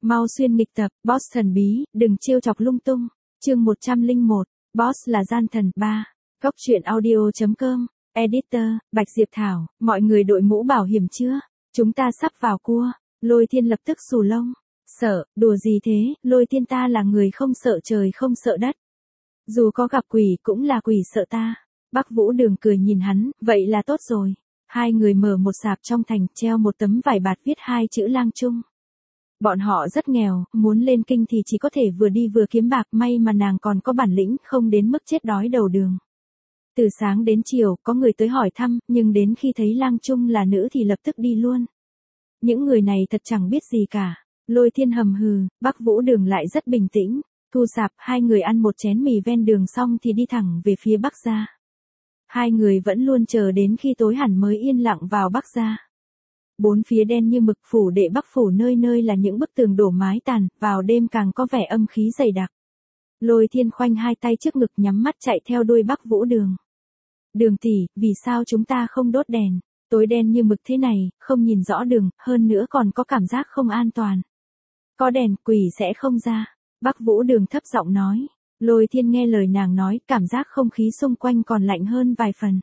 Mau xuyên nghịch tập, Boss thần bí, đừng trêu chọc lung tung. Chương 101, Boss là gian thần 3. Cốc truyện audio.com, Editor, Bạch Diệp Thảo, mọi người đội mũ bảo hiểm chưa? Chúng ta sắp vào cua. Lôi Thiên lập tức xù lông. Sợ, đùa gì thế, Lôi Thiên ta là người không sợ trời không sợ đất. Dù có gặp quỷ cũng là quỷ sợ ta. Bắc Vũ Đường cười nhìn hắn, vậy là tốt rồi. Hai người mở một sạp trong thành, treo một tấm vải bạt viết hai chữ Lang Trung. Bọn họ rất nghèo, muốn lên kinh thì chỉ có thể vừa đi vừa kiếm bạc, may mà nàng còn có bản lĩnh, không đến mức chết đói đầu đường. Từ sáng đến chiều, có người tới hỏi thăm, nhưng đến khi thấy Lang Trung là nữ thì lập tức đi luôn. Những người này thật chẳng biết gì cả. Lôi Thiên hầm hừ, Bắc Vũ Đường lại rất bình tĩnh. Thu sạp, hai người ăn một chén mì ven đường xong thì đi thẳng về phía Bắc gia. Hai người vẫn luôn chờ đến khi tối hẳn mới yên lặng vào Bắc gia. Bốn phía đen như mực, phủ đệ Bắc phủ nơi nơi là những bức tường đổ mái tàn, vào đêm càng có vẻ âm khí dày đặc. Lôi Thiên khoanh hai tay trước ngực nhắm mắt chạy theo đuôi Bắc Vũ Đường. Đường tỷ, vì sao chúng ta không đốt đèn? Tối đen như mực thế này, không nhìn rõ đường, hơn nữa còn có cảm giác không an toàn. Có đèn, quỷ sẽ không ra. Bắc Vũ Đường thấp giọng nói. Lôi Thiên nghe lời nàng nói, cảm giác không khí xung quanh còn lạnh hơn vài phần.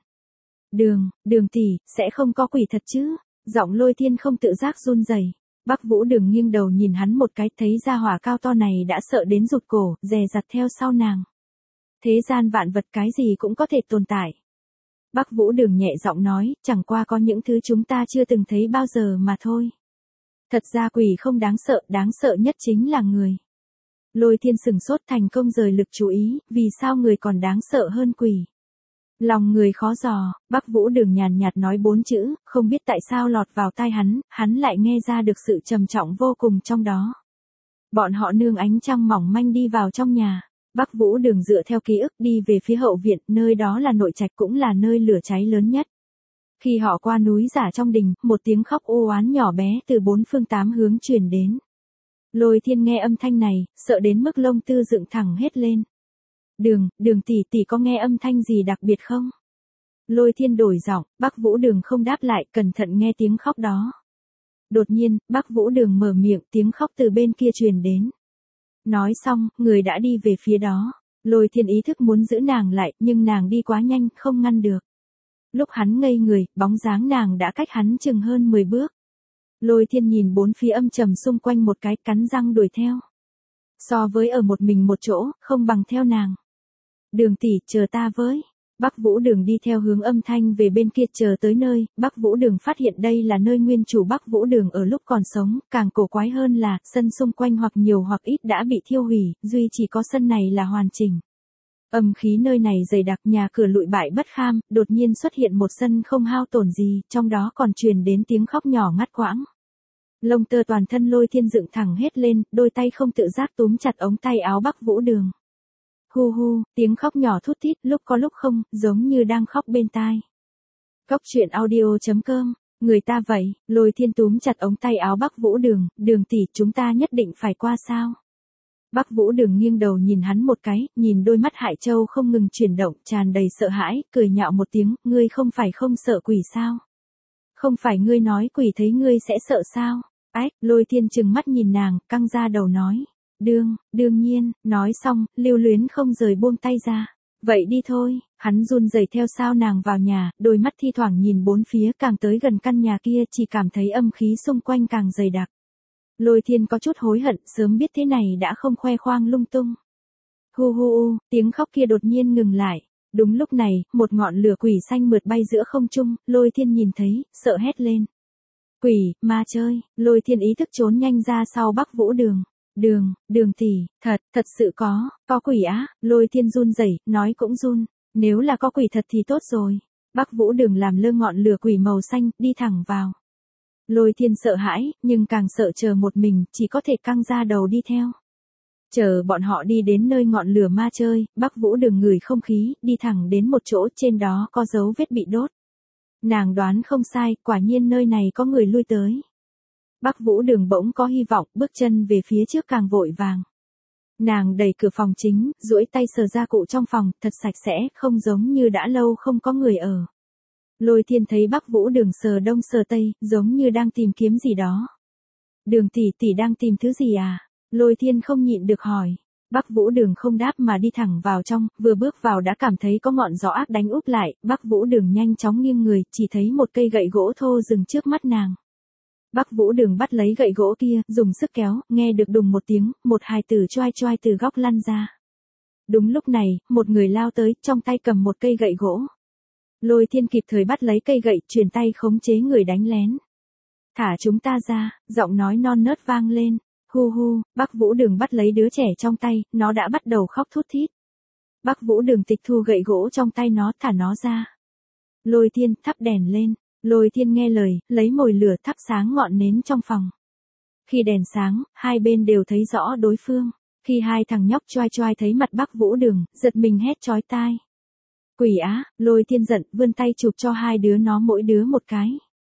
Đường tỷ, sẽ không có quỷ thật chứ? Giọng Lôi Thiên không tự giác run rẩy. Bắc Vũ Đường nghiêng đầu nhìn hắn một cái, thấy gia hỏa cao to này đã sợ đến rụt cổ, dè dặt theo sau nàng. Thế gian vạn vật cái gì cũng có thể tồn tại. Bắc Vũ Đường nhẹ giọng nói, chẳng qua có những thứ chúng ta chưa từng thấy bao giờ mà thôi. Thật ra quỷ không đáng sợ nhất chính là người. Lôi Thiên sừng sốt, thành công rời lực chú ý, vì sao người còn đáng sợ hơn quỷ? Lòng người khó dò, Bắc Vũ Đường nhàn nhạt nói bốn chữ, không biết tại sao lọt vào tai hắn lại nghe ra được sự trầm trọng vô cùng trong đó. Bọn họ nương ánh trăng mỏng manh đi vào trong nhà. Bắc Vũ Đường dựa theo ký ức đi về phía hậu viện, nơi đó là nội trạch cũng là nơi lửa cháy lớn nhất. Khi họ qua núi giả trong đình, một tiếng khóc u oán nhỏ bé từ bốn phương tám hướng truyền đến. Lôi Thiên nghe âm thanh này, sợ đến mức lông tư dựng thẳng hết lên. Đường tỷ có nghe âm thanh gì đặc biệt không? Lôi Thiên đổi giọng, Bắc Vũ Đường không đáp lại, cẩn thận nghe tiếng khóc đó. Đột nhiên, Bắc Vũ Đường mở miệng, tiếng khóc từ bên kia truyền đến. Nói xong, người đã đi về phía đó. Lôi Thiên ý thức muốn giữ nàng lại, nhưng nàng đi quá nhanh, không ngăn được. Lúc hắn ngây người, bóng dáng nàng đã cách hắn chừng hơn 10 bước. Lôi Thiên nhìn bốn phía âm trầm xung quanh một cái, cắn răng đuổi theo. So với ở một mình một chỗ, không bằng theo nàng. Đường tỷ, chờ ta với. Bắc Vũ Đường đi theo hướng âm thanh về bên kia, chờ tới nơi, Bắc Vũ Đường phát hiện đây là nơi nguyên chủ Bắc Vũ Đường ở lúc còn sống, càng cổ quái hơn là, sân xung quanh hoặc nhiều hoặc ít đã bị thiêu hủy, duy chỉ có sân này là hoàn chỉnh. Âm khí nơi này dày đặc, nhà cửa lụi bại bất kham, đột nhiên xuất hiện một sân không hao tổn gì, trong đó còn truyền đến tiếng khóc nhỏ ngắt quãng. Lông tơ toàn thân Lôi Thiên dựng thẳng hết lên, đôi tay không tự giác túm chặt ống tay áo Bắc Vũ Đường. Hu, tiếng khóc nhỏ thút thít, lúc có lúc không, giống như đang khóc bên tai. Cốc truyện audio.com, người ta vậy, Lôi Thiên túm chặt ống tay áo Bắc Vũ Đường, đường tỷ, chúng ta nhất định phải qua sao? Bắc Vũ Đường nghiêng đầu nhìn hắn một cái, nhìn đôi mắt Hải Châu không ngừng chuyển động, tràn đầy sợ hãi, cười nhạo một tiếng, ngươi không phải không sợ quỷ sao? Không phải ngươi nói quỷ thấy ngươi sẽ sợ sao? Ách, Lôi Thiên trừng mắt nhìn nàng, căng ra đầu nói. Đương nhiên, nói xong, lưu luyến không rời buông tay ra. Vậy đi thôi, hắn run rẩy theo sau nàng vào nhà, đôi mắt thi thoảng nhìn bốn phía, càng tới gần căn nhà kia chỉ cảm thấy âm khí xung quanh càng dày đặc. Lôi Thiên có chút hối hận, sớm biết thế này đã không khoe khoang lung tung. Hu, tiếng khóc kia đột nhiên ngừng lại. Đúng lúc này, một ngọn lửa quỷ xanh mượt bay giữa không trung, Lôi Thiên nhìn thấy, sợ hét lên. Quỷ, ma chơi, Lôi Thiên ý thức trốn nhanh ra sau Bắc Vũ Đường. Đường tỷ, thật sự có quỷ á, Lôi Thiên run rẩy, nói cũng run, nếu là có quỷ thật thì tốt rồi. Bắc Vũ Đường làm lơ ngọn lửa quỷ màu xanh, đi thẳng vào. Lôi Thiên sợ hãi, nhưng càng sợ chờ một mình, chỉ có thể căng ra đầu đi theo. Chờ bọn họ đi đến nơi ngọn lửa ma chơi, Bắc Vũ Đường ngửi không khí, đi thẳng đến một chỗ, trên đó có dấu vết bị đốt. Nàng đoán không sai, quả nhiên nơi này có người lui tới. Bắc Vũ Đường bỗng có hy vọng, bước chân về phía trước càng vội vàng. Nàng đẩy cửa phòng chính, duỗi tay sờ ra cụ trong phòng, thật sạch sẽ, không giống như đã lâu không có người ở. Lôi Thiên thấy Bắc Vũ Đường sờ đông sờ tây, giống như đang tìm kiếm gì đó. Đường tỷ tỷ đang tìm thứ gì à? Lôi Thiên không nhịn được hỏi. Bắc Vũ Đường không đáp mà đi thẳng vào trong, vừa bước vào đã cảm thấy có ngọn gió ác đánh úp lại, Bắc Vũ Đường nhanh chóng nghiêng người, chỉ thấy một cây gậy gỗ thô dừng trước mắt nàng. Bắc Vũ Đường bắt lấy gậy gỗ kia, dùng sức kéo, nghe được đùng một tiếng, một hài tử choai choai từ góc lăn ra. Đúng lúc này, một người lao tới, trong tay cầm một cây gậy gỗ. Lôi Thiên kịp thời bắt lấy cây gậy, truyền tay khống chế người đánh lén. Thả chúng ta ra, giọng nói non nớt vang lên. Hu hu, Bắc Vũ Đường bắt lấy đứa trẻ trong tay, nó đã bắt đầu khóc thút thít. Bắc Vũ Đường tịch thu gậy gỗ trong tay nó, thả nó ra. Lôi Thiên thắp đèn lên. Lôi Thiên nghe lời, lấy mồi lửa thắp sáng ngọn nến trong phòng. Khi đèn sáng, hai bên đều thấy rõ đối phương. Khi hai thằng nhóc choai choai thấy mặt Bắc Vũ Đường, giật mình hét chói tai. Quỷ á, Lôi Thiên giận, vươn tay chụp cho hai đứa nó mỗi đứa một cái.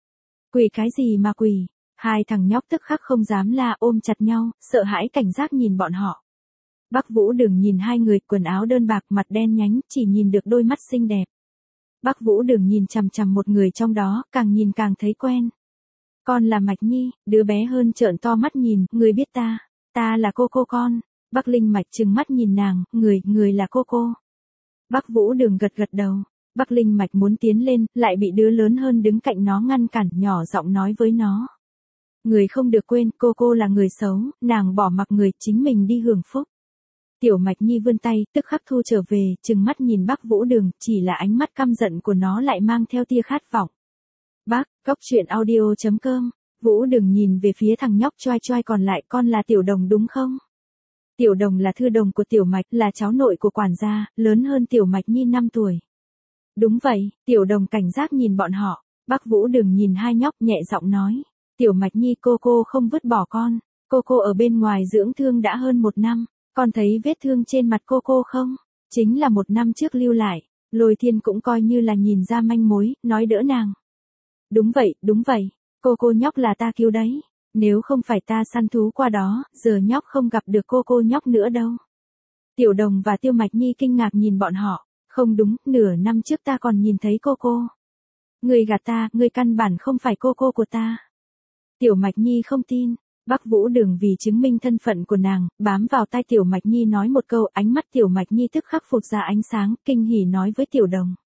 Quỷ cái gì mà quỷ? Hai thằng nhóc tức khắc không dám la, ôm chặt nhau, sợ hãi cảnh giác nhìn bọn họ. Bắc Vũ Đường nhìn hai người, quần áo đơn bạc, mặt đen nhánh, chỉ nhìn được đôi mắt xinh đẹp. Bắc Vũ Đường nhìn chằm chằm một người trong đó, càng nhìn càng thấy quen. Con là Mạch Nhi, đứa bé hơn trợn to mắt nhìn, người biết ta là cô con. Bắc Linh Mạch trừng mắt nhìn nàng, người là cô. Bắc Vũ Đường gật gật đầu. Bắc Linh Mạch muốn tiến lên, lại bị đứa lớn hơn đứng cạnh nó ngăn cản, nhỏ giọng nói với nó. Người không được quên, cô là người xấu, nàng bỏ mặc người, chính mình đi hưởng phúc. Tiểu Mạch Nhi vươn tay, tức khắc thu trở về, trừng mắt nhìn Bắc Vũ Đường, chỉ là ánh mắt căm giận của nó lại mang theo tia khát vọng. Bác, Cốc Truyện Audio.com. Vũ Đường nhìn về phía thằng nhóc choai choai còn lại, con là Tiểu Đồng đúng không? Tiểu Đồng là thư đồng của Tiểu Mạch, là cháu nội của quản gia, lớn hơn Tiểu Mạch Nhi 5 tuổi. Đúng vậy, Tiểu Đồng cảnh giác nhìn bọn họ. Bắc Vũ Đường nhìn hai nhóc, nhẹ giọng nói. Tiểu Mạch Nhi, cô không vứt bỏ con. Cô ở bên ngoài dưỡng thương đã hơn 1 năm. Con thấy vết thương trên mặt cô không? Chính là 1 năm trước lưu lại. Lôi Thiên cũng coi như là nhìn ra manh mối, nói đỡ nàng. Đúng vậy. Cô nhóc là ta cứu đấy. Nếu không phải ta săn thú qua đó, giờ nhóc không gặp được cô nhóc nữa đâu. Tiểu Đồng và Tiêu Mạch Nhi kinh ngạc nhìn bọn họ. Không đúng, nửa năm trước ta còn nhìn thấy cô. Người gạt ta, người căn bản không phải cô của ta. Tiểu Mạch Nhi không tin. Bắc Vũ Đường vì chứng minh thân phận của nàng, bám vào tai Tiểu Mạch Nhi nói một câu, ánh mắt Tiểu Mạch Nhi tức khắc phụt ra ánh sáng, kinh hỉ nói với Tiểu Đồng.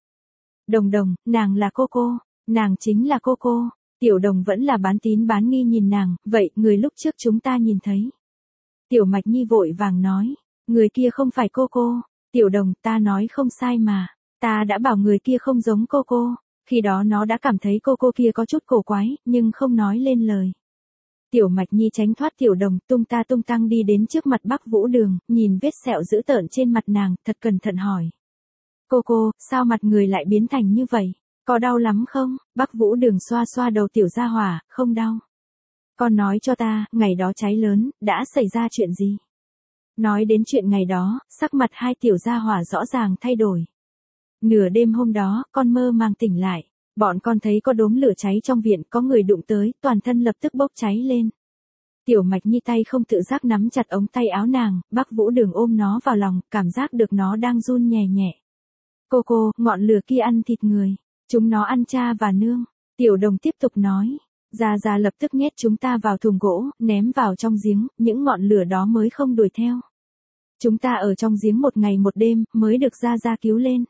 Đồng, nàng là cô, nàng chính là cô. Tiểu Đồng vẫn là bán tín bán nghi nhìn nàng, vậy, người lúc trước chúng ta nhìn thấy. Tiểu Mạch Nhi vội vàng nói, người kia không phải cô. Tiểu Đồng, ta nói không sai mà, ta đã bảo người kia không giống cô. Khi đó nó đã cảm thấy cô kia có chút cổ quái, nhưng không nói lên lời. Tiểu Mạch Nhi tránh thoát Tiểu Đồng, tung tăng đi đến trước mặt Bắc Vũ Đường, nhìn vết sẹo dữ tợn trên mặt nàng, thật cẩn thận hỏi. Cô, sao mặt người lại biến thành như vậy? Có đau lắm không? Bắc Vũ Đường xoa đầu Tiểu Gia Hỏa, không đau. Con nói cho ta, ngày đó cháy lớn, đã xảy ra chuyện gì? Nói đến chuyện ngày đó, sắc mặt hai Tiểu Gia Hỏa rõ ràng thay đổi. Nửa đêm hôm đó, con mơ màng tỉnh lại. Bọn con thấy có đốm lửa cháy trong viện, có người đụng tới, toàn thân lập tức bốc cháy lên. Tiểu Mạch Nhi tay không tự giác nắm chặt ống tay áo nàng, Bắc Vũ Đường ôm nó vào lòng, cảm giác được nó đang run nhẹ nhẹ. Cô, ngọn lửa kia ăn thịt người. Chúng nó ăn cha và nương. Tiểu Đồng tiếp tục nói. Gia lập tức nhét chúng ta vào thùng gỗ, ném vào trong giếng, những ngọn lửa đó mới không đuổi theo. Chúng ta ở trong giếng 1 ngày 1 đêm, mới được Gia cứu lên.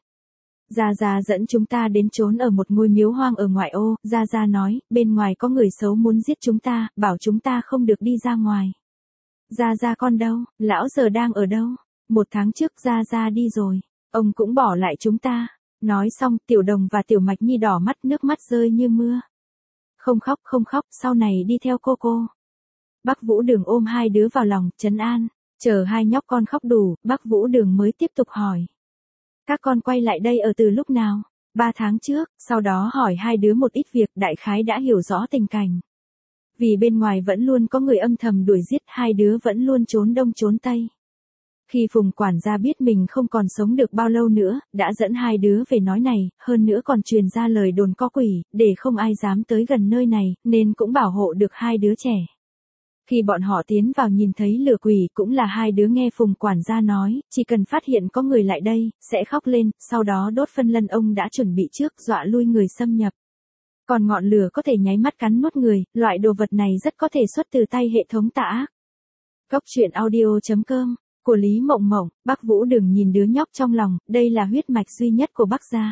Gia dẫn chúng ta đến trốn ở một ngôi miếu hoang ở ngoại ô, Gia nói, bên ngoài có người xấu muốn giết chúng ta, bảo chúng ta không được đi ra ngoài. Gia con đâu, lão giờ đang ở đâu? 1 tháng trước Gia đi rồi, ông cũng bỏ lại chúng ta. Nói xong, Tiểu Đồng và Tiểu Mạch Nhi đỏ mắt, nước mắt rơi như mưa. Không khóc, sau này đi theo cô. Bắc Vũ Đường ôm hai đứa vào lòng, trấn an, chờ hai nhóc con khóc đủ, Bắc Vũ Đường mới tiếp tục hỏi. Các con quay lại đây ở từ lúc nào? 3 tháng trước, sau đó hỏi hai đứa một ít việc, đại khái đã hiểu rõ tình cảnh. Vì bên ngoài vẫn luôn có người âm thầm đuổi giết, hai đứa vẫn luôn trốn đông trốn tây. Khi Phùng quản gia biết mình không còn sống được bao lâu nữa, đã dẫn hai đứa về nói này, hơn nữa còn truyền ra lời đồn có quỷ, để không ai dám tới gần nơi này, nên cũng bảo hộ được hai đứa trẻ. Khi bọn họ tiến vào nhìn thấy lửa quỷ, cũng là hai đứa nghe Phùng quản gia nói, chỉ cần phát hiện có người lại đây, sẽ khóc lên, sau đó đốt phân lân ông đã chuẩn bị trước, dọa lui người xâm nhập. Còn ngọn lửa có thể nháy mắt cắn nuốt người, loại đồ vật này rất có thể xuất từ tay hệ thống tà ác. Cốc truyện audio.com, của Lý Mộng Mộng. Bác Vũ đừng nhìn đứa nhóc trong lòng, đây là huyết mạch duy nhất của Bác gia.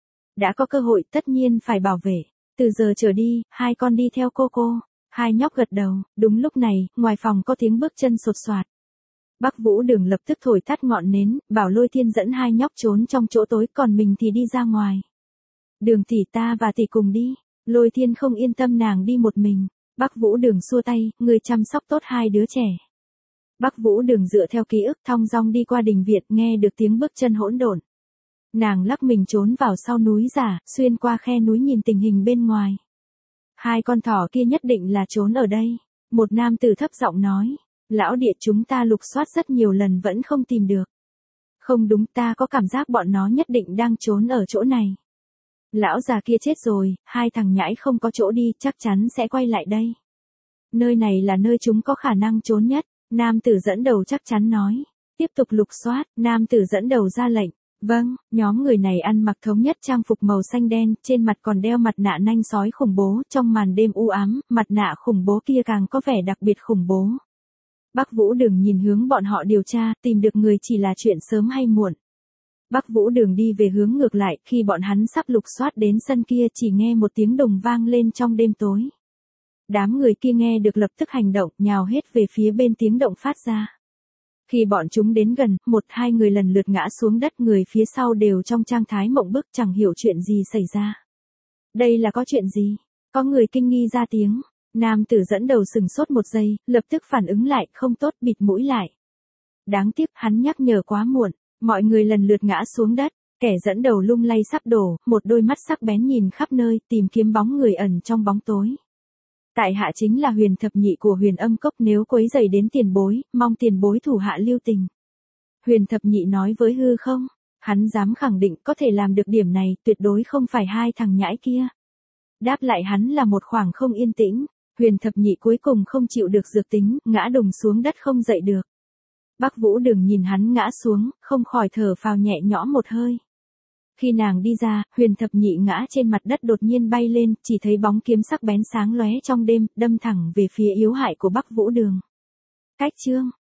Đã có cơ hội tất nhiên phải bảo vệ. Từ giờ trở đi, hai con đi theo cô. Hai nhóc gật đầu. Đúng lúc này, ngoài phòng có tiếng bước chân sột soạt. Bác Vũ Đường lập tức thổi tắt ngọn nến, bảo Lôi Thiên dẫn hai nhóc trốn trong chỗ tối, còn mình thì đi ra ngoài. Đường tỷ, ta và tỷ cùng đi. Lôi Thiên không yên tâm nàng đi một mình. Bác Vũ Đường xua tay, người chăm sóc tốt hai đứa trẻ. Bác Vũ Đường dựa theo ký ức thong dong đi qua đình viện, nghe được tiếng bước chân hỗn độn. Nàng lắc mình trốn vào sau núi giả, xuyên qua khe núi nhìn tình hình bên ngoài. Hai con thỏ kia nhất định là trốn ở đây. Một nam tử thấp giọng nói. Lão địa, chúng ta lục soát rất nhiều lần vẫn không tìm được. Không đúng, ta có cảm giác bọn nó nhất định đang trốn ở chỗ này. Lão già kia chết rồi, hai thằng nhãi không có chỗ đi, chắc chắn sẽ quay lại đây. Nơi này là nơi chúng có khả năng trốn nhất. Nam tử dẫn đầu chắc chắn nói. Tiếp tục lục soát, nam tử dẫn đầu ra lệnh. Vâng, nhóm người này ăn mặc thống nhất trang phục màu xanh đen, trên mặt còn đeo mặt nạ nanh sói khủng bố, trong màn đêm u ám, mặt nạ khủng bố kia càng có vẻ đặc biệt khủng bố. Bác Vũ Đường nhìn hướng bọn họ điều tra, tìm được người chỉ là chuyện sớm hay muộn. Bác Vũ Đường đi về hướng ngược lại, khi bọn hắn sắp lục soát đến sân kia chỉ nghe một tiếng đùng vang lên trong đêm tối. Đám người kia nghe được lập tức hành động, nhào hết về phía bên tiếng động phát ra. Khi bọn chúng đến gần, một hai người lần lượt ngã xuống đất, người phía sau đều trong trạng thái mộng bức chẳng hiểu chuyện gì xảy ra. Đây là có chuyện gì? Có người kinh nghi ra tiếng. Nam tử dẫn đầu sừng sốt một giây, lập tức phản ứng lại, không tốt, bịt mũi lại. Đáng tiếc, hắn nhắc nhở quá muộn, mọi người lần lượt ngã xuống đất, kẻ dẫn đầu lung lay sắp đổ, một đôi mắt sắc bén nhìn khắp nơi, tìm kiếm bóng người ẩn trong bóng tối. Tại hạ chính là Huyền Thập Nhị của Huyền Âm Cốc, nếu quấy rầy đến tiền bối, mong tiền bối thủ hạ lưu tình. Huyền Thập Nhị nói với hư không, hắn dám khẳng định có thể làm được điểm này, tuyệt đối không phải hai thằng nhãi kia. Đáp lại hắn là một khoảng không yên tĩnh. Huyền Thập Nhị cuối cùng không chịu được dược tính, ngã đùng xuống đất không dậy được. Bác Vũ Đường nhìn hắn ngã xuống, không khỏi thở phào nhẹ nhõm một hơi. Khi nàng đi ra, Huyền Thập Nhị ngã trên mặt đất đột nhiên bay lên, chỉ thấy bóng kiếm sắc bén sáng lóe trong đêm, đâm thẳng về phía yếu hại của Bác Vũ Đường. Cách chương